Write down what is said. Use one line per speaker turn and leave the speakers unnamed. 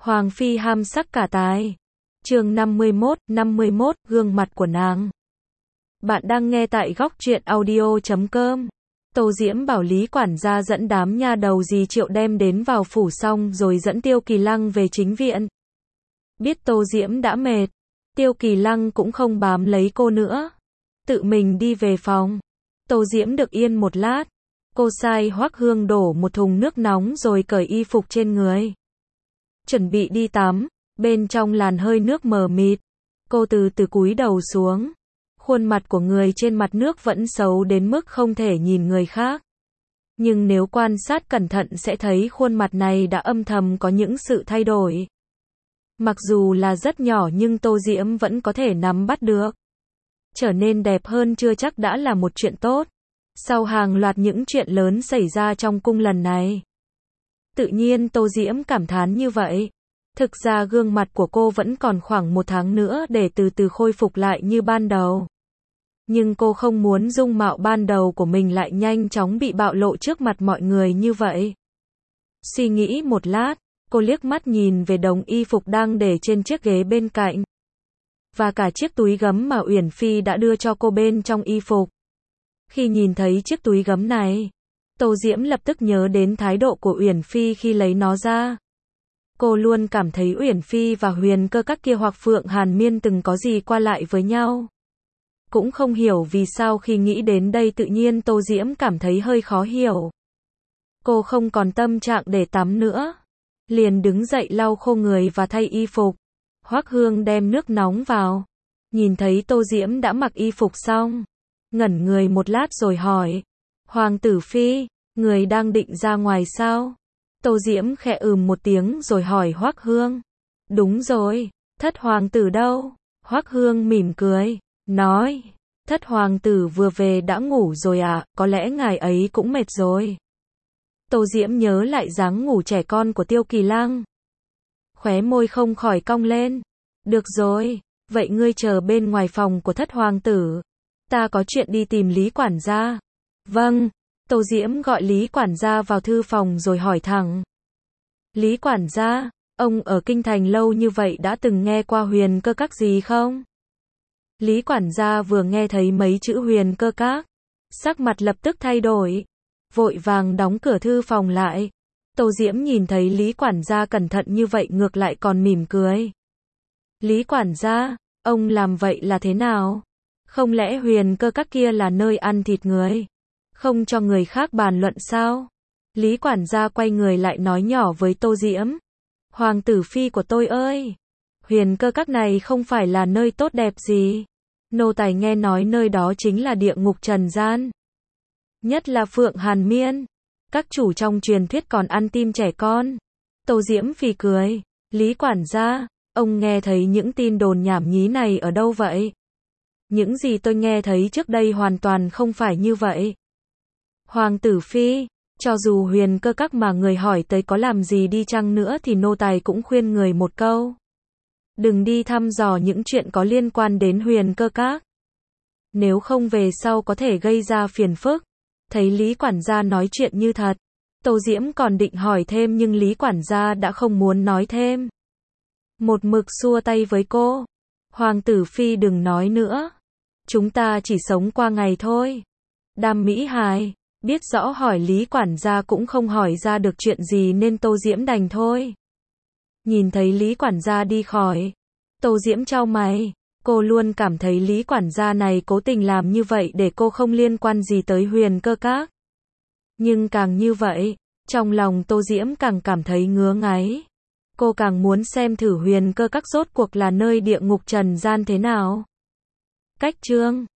Hoàng phi ham sắc cả tài. Chương 51, gương mặt của nàng. Bạn đang nghe tại góc truyện audio.com. Tô Diễm bảo Lý quản gia dẫn đám nha đầu dì Triệu đem đến vào phủ xong rồi dẫn Tiêu Kỳ Lăng về chính viện. Biết Tô Diễm đã mệt, Tiêu Kỳ Lăng cũng không bám lấy cô nữa, tự mình đi về phòng. Tô Diễm được yên một lát, cô sai Hoắc Hương đổ một thùng nước nóng rồi cởi y phục trên người. Chuẩn bị đi tắm, bên trong làn hơi nước mờ mịt, cô từ từ cúi đầu xuống. Khuôn mặt của người trên mặt nước vẫn xấu đến mức không thể nhìn người khác. Nhưng nếu quan sát cẩn thận sẽ thấy khuôn mặt này đã âm thầm có những sự thay đổi. Mặc dù là rất nhỏ nhưng Tô Diễm vẫn có thể nắm bắt được. Trở nên đẹp hơn chưa chắc đã là một chuyện tốt. Sau hàng loạt những chuyện lớn xảy ra trong cung lần này, tự nhiên Tô Diễm cảm thán như vậy. Thực ra gương mặt của cô vẫn còn khoảng 1 tháng nữa để từ từ khôi phục lại như ban đầu. Nhưng cô không muốn dung mạo ban đầu của mình lại nhanh chóng bị bạo lộ trước mặt mọi người như vậy. Suy nghĩ một lát, cô liếc mắt nhìn về đống y phục đang để trên chiếc ghế bên cạnh. Và cả chiếc túi gấm mà Uyển Phi đã đưa cho cô bên trong y phục. Khi nhìn thấy chiếc túi gấm này, Tô Diễm lập tức nhớ đến thái độ của Uyển Phi khi lấy nó ra. Cô luôn cảm thấy Uyển Phi và Huyền Cơ các kia hoặc Phượng Hàn Miên từng có gì qua lại với nhau. Cũng không hiểu vì sao khi nghĩ đến đây tự nhiên Tô Diễm cảm thấy hơi khó hiểu. Cô không còn tâm trạng để tắm nữa, liền đứng dậy lau khô người và thay y phục. Hoắc Hương đem nước nóng vào, nhìn thấy Tô Diễm đã mặc y phục xong, ngẩn người một lát rồi hỏi: Hoàng tử phi, người đang định ra ngoài sao? Tô Diễm khẽ một tiếng rồi hỏi Hoắc Hương: Đúng rồi, thất hoàng tử đâu? Hoắc Hương mỉm cười, nói: Thất hoàng tử vừa về đã ngủ rồi ạ, có lẽ ngài ấy cũng mệt rồi. Tô Diễm nhớ lại dáng ngủ trẻ con của Tiêu Kỳ Lăng, khóe môi không khỏi cong lên. Được rồi, vậy ngươi chờ bên ngoài phòng của thất hoàng tử, ta có chuyện đi tìm Lý quản gia. Vâng. Tô Diễm gọi Lý quản gia vào thư phòng rồi hỏi thẳng: Lý quản gia, ông ở kinh thành lâu như vậy đã từng nghe qua Huyền Cơ các gì không? Lý quản gia vừa nghe thấy mấy chữ Huyền Cơ các, sắc mặt lập tức thay đổi, vội vàng đóng cửa thư phòng lại. Tô Diễm nhìn thấy Lý quản gia cẩn thận như vậy ngược lại còn mỉm cười. Lý quản gia, ông làm vậy là thế nào? Không lẽ Huyền Cơ các kia là nơi ăn thịt người, không cho người khác bàn luận sao? Lý quản gia quay người lại nói nhỏ với Tô Diễm: Hoàng tử phi của tôi ơi, Huyền Cơ các này không phải là nơi tốt đẹp gì. Nô tài nghe nói nơi đó chính là địa ngục trần gian. Nhất là Phượng Hàn Miên, các chủ trong truyền thuyết còn ăn tim trẻ con. Tô Diễm phì cười: Lý quản gia, ông nghe thấy những tin đồn nhảm nhí này ở đâu vậy? Những gì tôi nghe thấy trước đây hoàn toàn không phải như vậy. Hoàng tử phi, cho dù Huyền Cơ các mà người hỏi tới có làm gì đi chăng nữa thì nô tài cũng khuyên người một câu: đừng đi thăm dò những chuyện có liên quan đến Huyền Cơ các. Nếu không về sau có thể gây ra phiền phức. Thấy Lý quản gia nói chuyện như thật, Tô Diễm còn định hỏi thêm nhưng Lý quản gia đã không muốn nói thêm. Một mực xua tay với cô: Hoàng tử phi đừng nói nữa, chúng ta chỉ sống qua ngày thôi. Đam Mỹ hài, biết rõ hỏi Lý quản gia cũng không hỏi ra được chuyện gì nên Tô Diễm đành thôi. Nhìn thấy Lý quản gia đi khỏi, Tô Diễm chau mày. Cô luôn cảm thấy Lý quản gia này cố tình làm như vậy để cô không liên quan gì tới Huyền Cơ các. Nhưng càng như vậy, trong lòng Tô Diễm càng cảm thấy ngứa ngáy. Cô càng muốn xem thử Huyền Cơ các rốt cuộc là nơi địa ngục trần gian thế nào. Cách chương